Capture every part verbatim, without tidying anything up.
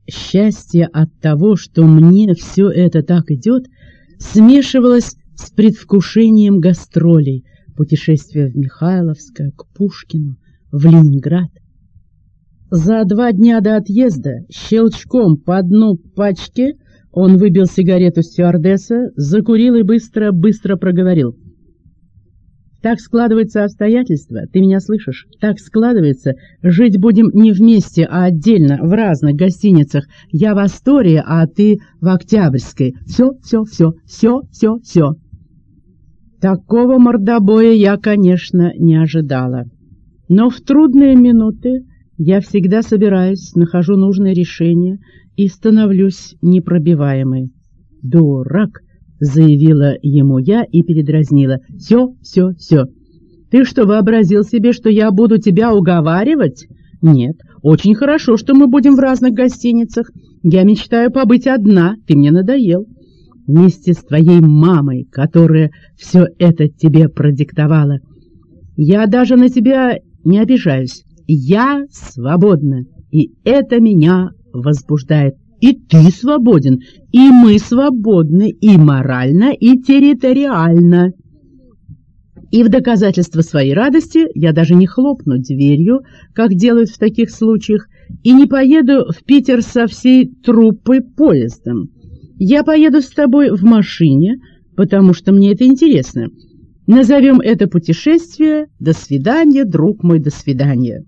Счастье от того, что мне все это так идет, смешивалось с предвкушением гастролей, путешествия в Михайловское, к Пушкину, в Ленинград. За два дня до отъезда щелчком по дну пачки он выбил сигарету стюардесса, закурил и быстро-быстро проговорил. «Так складываются обстоятельства, ты меня слышишь? Так складывается, жить будем не вместе, а отдельно, в разных гостиницах. Я в Астории, а ты в Октябрьской. Все, все, все, все, все, все». Такого мордобоя я, конечно, не ожидала. Но в трудные минуты я всегда собираюсь, нахожу нужное решение и становлюсь непробиваемой. «Дурак!» — заявила ему я и передразнила. «Все, все, все. Ты что, вообразил себе, что я буду тебя уговаривать? Нет, очень хорошо, что мы будем в разных гостиницах. Я мечтаю побыть одна, ты мне надоел. Вместе с твоей мамой, которая все это тебе продиктовала. Я даже на тебя не обижаюсь. Я свободна, и это меня возбуждает. И ты свободен, и мы свободны, и морально, и территориально». И в доказательство своей радости я даже не хлопну дверью, как делают в таких случаях, и не поеду в Питер со всей труппой поездом. Я поеду с тобой в машине, потому что мне это интересно. Назовем это путешествие «До свидания, друг мой, до свидания».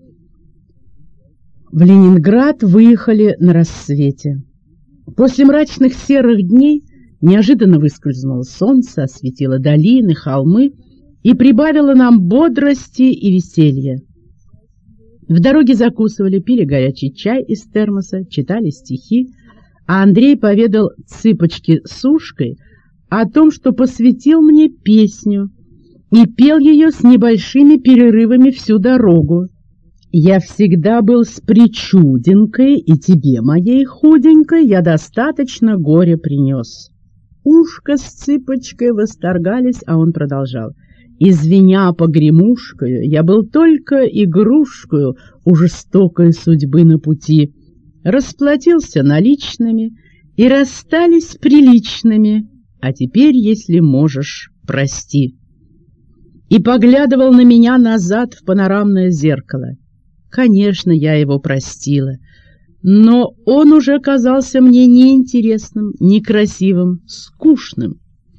В Ленинград выехали на рассвете. После мрачных серых дней неожиданно выскользнуло солнце, осветило долины, холмы и прибавило нам бодрости и веселья. В дороге закусывали, пили горячий чай из термоса, читали стихи, а Андрей поведал Цыпочке с Ушкой о том, что посвятил мне песню и пел ее с небольшими перерывами всю дорогу. «Я всегда был с причуденькой, и тебе, моей худенькой, я достаточно горя принес». Ушка с Цыпочкой восторгались, а он продолжал. «Извиня погремушкою, я был только игрушкою у жестокой судьбы на пути. Расплатился наличными и расстались приличными, а теперь, если можешь, прости». И поглядывал на меня назад в панорамное зеркало. Конечно, я его простила, но он уже казался мне неинтересным, некрасивым, скучным.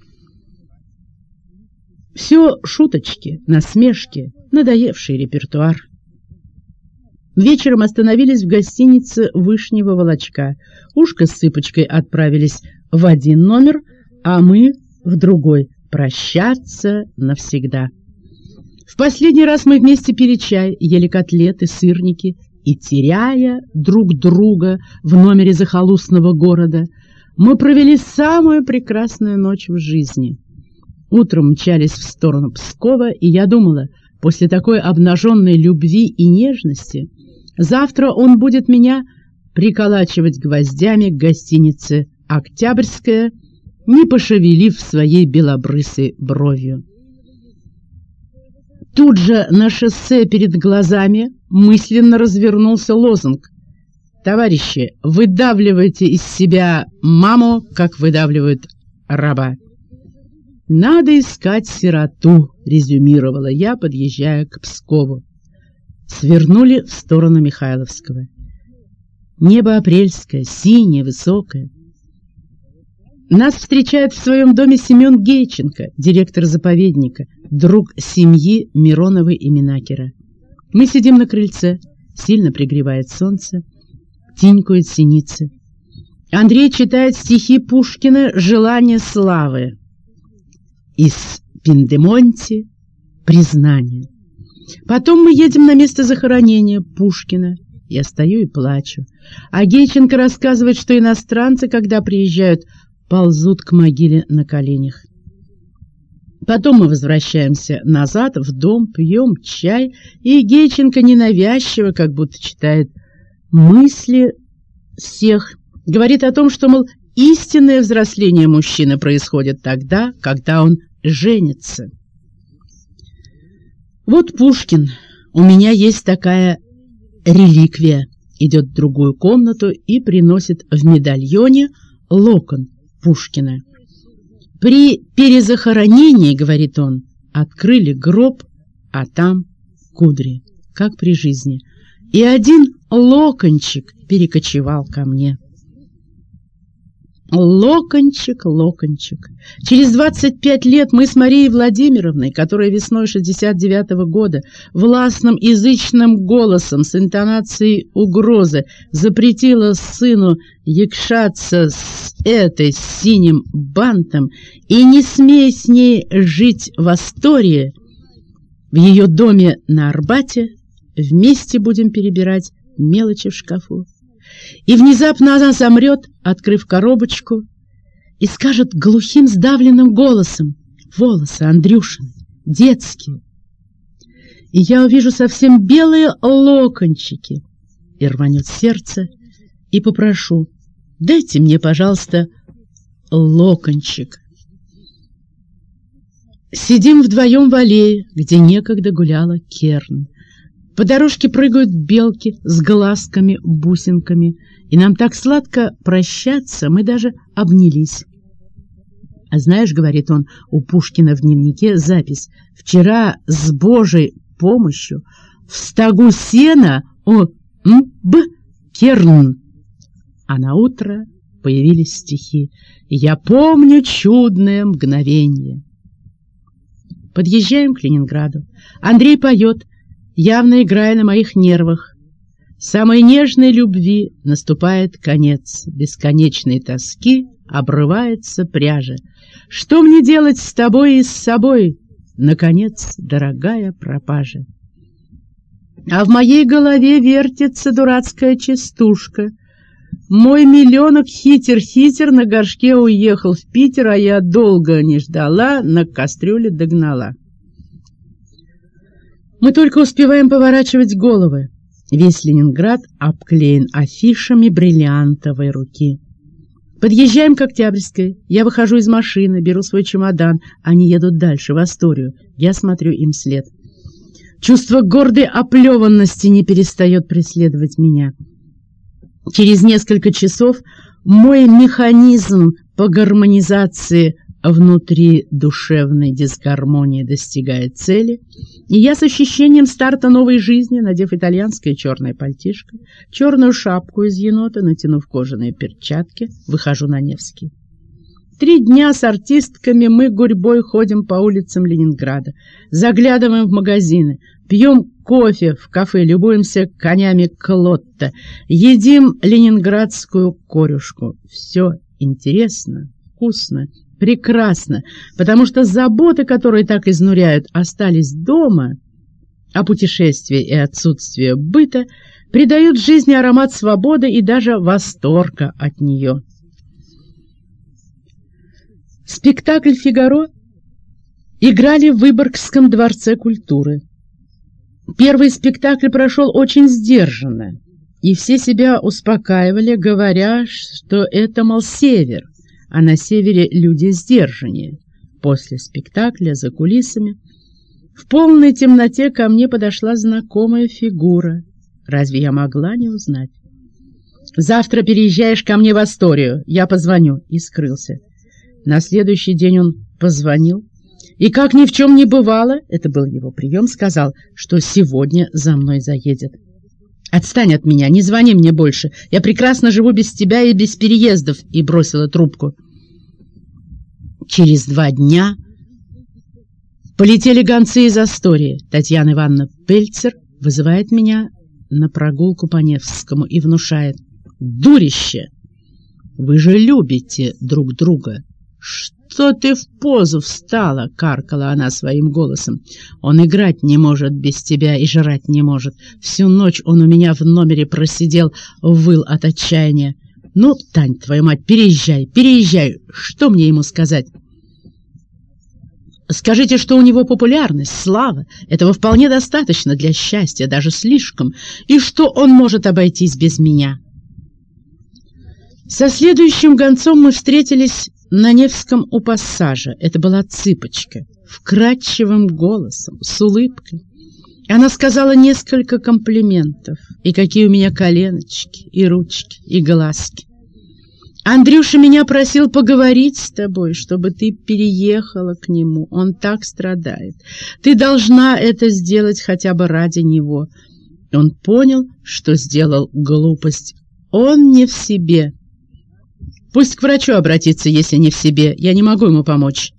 Все шуточки, насмешки, надоевший репертуар. Вечером остановились в гостинице Вышнего Волочка. Ушка с Цыпочкой отправились в один номер, а мы в другой прощаться навсегда. В последний раз мы вместе пили чай, ели котлеты, сырники и, теряя друг друга в номере захолустного города, мы провели самую прекрасную ночь в жизни. Утром мчались в сторону Пскова, и я думала, после такой обнаженной любви и нежности, завтра он будет меня приколачивать гвоздями к гостинице «Октябрьская», не пошевелив своей белобрысой бровью. Тут же на шоссе перед глазами мысленно развернулся лозунг: «Товарищи, выдавливайте из себя маму, как выдавливают раба». «Надо искать сироту», — резюмировала я, подъезжая к Пскову. Свернули в сторону Михайловского. Небо апрельское, синее, высокое. Нас встречает в своем доме Семен Гейченко, директор заповедника, друг семьи Мироновой и Минакера. Мы сидим на крыльце, сильно пригревает солнце, тинькают синицы. Андрей читает стихи Пушкина «Желание славы». Из Пиндемонти «Признание». Потом мы едем на место захоронения Пушкина. Я стою и плачу. А Гейченко рассказывает, что иностранцы, когда приезжают, ползут к могиле на коленях. Потом мы возвращаемся назад в дом, пьем чай, и Гейченко ненавязчиво, как будто читает мысли всех, говорит о том, что, мол, истинное взросление мужчины происходит тогда, когда он женится. Вот Пушкин. У меня есть такая реликвия. идет в другую комнату и приносит в медальоне локон Пушкина. «При перезахоронении, — говорит он, — открыли гроб, а там кудри, как при жизни, и один локончик перекочевал ко мне». Локончик, локончик. Через двадцать пять лет мы с Марией Владимировной, которая весной шестьдесят девятого года властным язычным голосом с интонацией угрозы запретила сыну якшаться с этой с синим бантом и не смей с ней жить в Астории, в ее доме на Арбате вместе будем перебирать мелочи в шкафу. И внезапно она замрет, открыв коробочку, и скажет глухим сдавленным голосом: «Волосы Андрюшины, детские». И я увижу совсем белые локончики, и рванет сердце, и попрошу: «Дайте мне, пожалуйста, локончик». Сидим вдвоем в аллее, где некогда гуляла Керн. По дорожке прыгают белки с глазками-бусинками, и нам так сладко прощаться, мы даже обнялись. «А знаешь, — говорит он, — у Пушкина в дневнике запись: вчера с Божьей помощью в стогу сена о м-б Керн». А на утро появились стихи: «Я помню чудное мгновенье». Подъезжаем к Ленинграду. Андрей поет, явно играя на моих нервах: «Самой нежной любви наступает конец, бесконечной тоски обрывается пряжа. Что мне делать с тобой и с собой? Наконец, дорогая пропажа». А в моей голове вертится дурацкая частушка: «Мой миллионок хитер-хитер на горшке уехал в Питер, а я долго не ждала, на кастрюле догнала». Мы только успеваем поворачивать головы. Весь Ленинград обклеен афишами бриллиантовой руки. Подъезжаем к Октябрьской. Я выхожу из машины, беру свой чемодан. Они едут дальше, в Асторию. Я смотрю им вслед. Чувство гордой оплеванности не перестает преследовать меня. Через несколько часов мой механизм по гармонизации внутри душевной дисгармонии достигает цели, и я с ощущением старта новой жизни, надев итальянское черное пальтишко, черную шапку из енота, натянув кожаные перчатки, выхожу на Невский. Три дня с артистками мы гурьбой ходим по улицам Ленинграда, заглядываем в магазины, пьем кофе в кафе, любуемся конями Клотта, едим ленинградскую корюшку. Все интересно, вкусно, прекрасно, потому что заботы, которые так изнуряют, остались дома, а путешествие и отсутствие быта придают жизни аромат свободы и даже восторга от нее. Спектакль «Фигаро» играли в Выборгском дворце культуры. Первый спектакль прошел очень сдержанно, и все себя успокаивали, говоря, что это, мол, север, а на севере люди сдержаннее. После спектакля за кулисами в полной темноте ко мне подошла знакомая фигура. Разве я могла не узнать? «Завтра переезжаешь ко мне в Асторию, я позвоню», и скрылся. На следующий день он позвонил и, как ни в чем не бывало, это был его прием, сказал, что сегодня за мной заедет. «Отстань от меня, не звони мне больше, я прекрасно живу без тебя и без переездов», и бросила трубку. Через два дня полетели гонцы из Астории. Татьяна Ивановна Пельцер вызывает меня на прогулку по Невскому и внушает: «Дурище! Вы же любите друг друга!» «Что ты в позу встала?» — каркала она своим голосом. «Он играть не может без тебя и жрать не может. Всю ночь он у меня в номере просидел, выл от отчаяния. Ну, Тань, твою мать, переезжай, переезжай. Что мне ему сказать?» «Скажите, что у него популярность, слава. Этого вполне достаточно для счастья, даже слишком. И что он может обойтись без меня?» Со следующим гонцом мы встретились на Невском у пассажа. Это была цыпочка, вкрадчивым голосом, с улыбкой. Она сказала несколько комплиментов, и какие у меня коленочки, и ручки, и глазки. Андрюша меня просил поговорить с тобой, чтобы ты переехала к нему. Он так страдает. Ты должна это сделать хотя бы ради него. Он понял, что сделал глупость. Он не в себе. Пусть к врачу обратится, если не в себе. Я не могу ему помочь.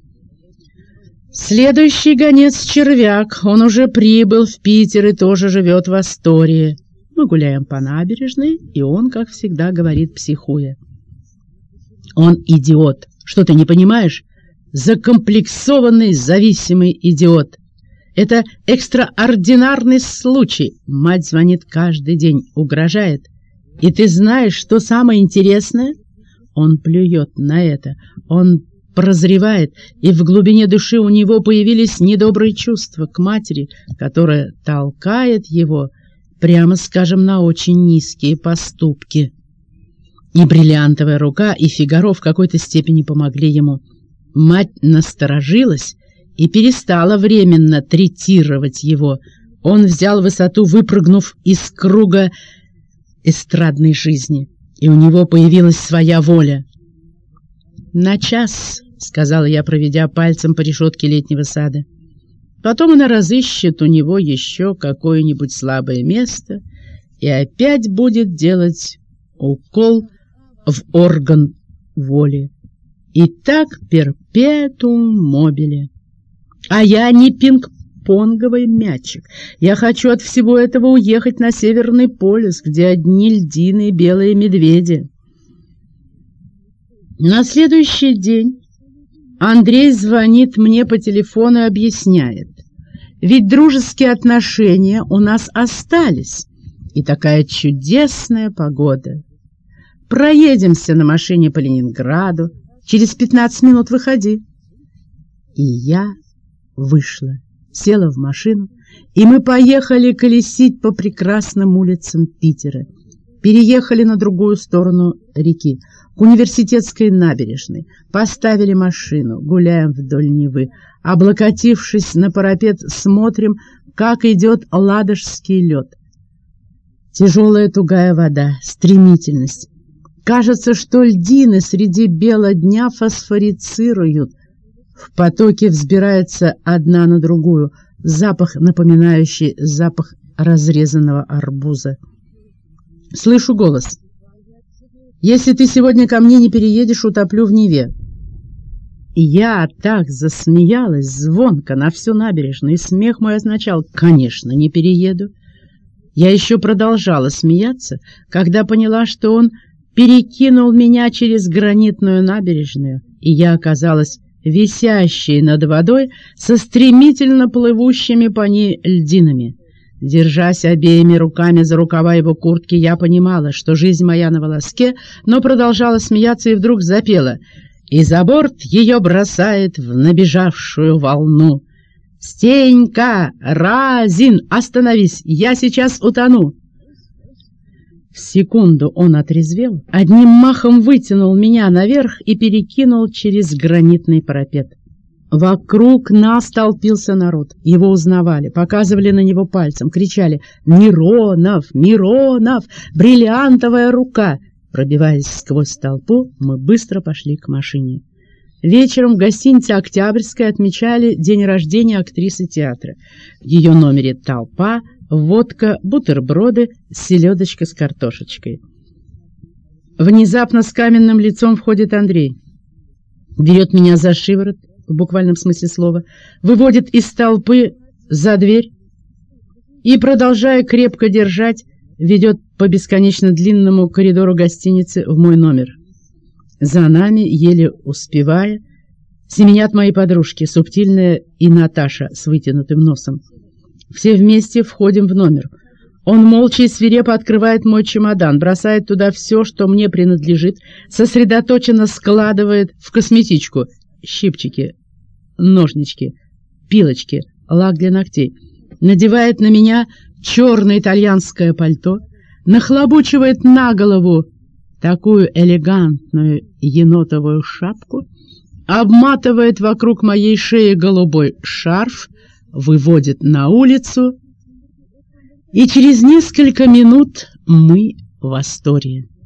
Следующий гонец — Червяк. Он уже прибыл в Питер и тоже живет в Астории. Мы гуляем по набережной, и он, как всегда, говорит, психуя. Он идиот. Что ты не понимаешь? Закомплексованный, зависимый идиот. Это экстраординарный случай. Мать звонит каждый день, угрожает. И ты знаешь, что самое интересное? Он плюет на это. Он прозревает, и в глубине души у него появились недобрые чувства к матери, которая толкает его, прямо скажем, на очень низкие поступки. И бриллиантовая рука, и Фигаро в какой-то степени помогли ему. Мать насторожилась и перестала временно третировать его. Он взял высоту, выпрыгнув из круга эстрадной жизни, и у него появилась своя воля. «На час», — сказала я, проведя пальцем по решетке летнего сада. «Потом она разыщет у него еще какое-нибудь слабое место и опять будет делать укол в орган воли. И так перпетуум мобиле. А я не пинг-понговый мячик. Я хочу от всего этого уехать на Северный полюс, где одни льдины и белые медведи». На следующий день Андрей звонит мне по телефону и объясняет. Ведь дружеские отношения у нас остались, и такая чудесная погода. Проедемся на машине по Ленинграду, через пятнадцать минут выходи. И я вышла, села в машину, и мы поехали колесить по прекрасным улицам Питера. Переехали на другую сторону реки, к Университетской набережной, поставили машину, гуляем вдоль Невы, облокотившись на парапет, смотрим, как идет ладожский лед. Тяжелая тугая вода, стремительность. Кажется, что льдины среди бела дня фосфорицируют. В потоке взбирается одна на другую, запах, напоминающий запах разрезанного арбуза. Слышу голос. «Если ты сегодня ко мне не переедешь, утоплю в Неве». И я так засмеялась звонко на всю набережную, и смех мой означал: «Конечно, не перееду». Я еще продолжала смеяться, когда поняла, что он перекинул меня через гранитную набережную, и я оказалась висящей над водой со стремительно плывущими по ней льдинами. Держась обеими руками за рукава его куртки, я понимала, что жизнь моя на волоске, но продолжала смеяться и вдруг запела: «И за борт ее бросает в набежавшую волну. Стенька, Разин, остановись, я сейчас утону!» В секунду он отрезвел, одним махом вытянул меня наверх и перекинул через гранитный парапет. Вокруг нас толпился народ. Его узнавали, показывали на него пальцем, кричали: «Миронов! Миронов! Бриллиантовая рука!» Пробиваясь сквозь толпу, мы быстро пошли к машине. Вечером в гостинице «Октябрьская» отмечали день рождения актрисы театра. В ее номере толпа, водка, бутерброды, селедочка с картошечкой. Внезапно с каменным лицом входит Андрей. Берет меня за шиворот, в буквальном смысле слова, выводит из толпы за дверь и, продолжая крепко держать, ведет по бесконечно длинному коридору гостиницы в мой номер. За нами, еле успевая, семенят мои подружки, Субтильная и Наташа с вытянутым носом. Все вместе входим в номер. Он молча и свирепо открывает мой чемодан, бросает туда все, что мне принадлежит, сосредоточенно складывает в косметичку: щипчики, ножнички, пилочки, лак для ногтей, надевает на меня черное итальянское пальто, нахлобучивает на голову такую элегантную енотовую шапку, обматывает вокруг моей шеи голубой шарф, выводит на улицу, и через несколько минут мы в Астории.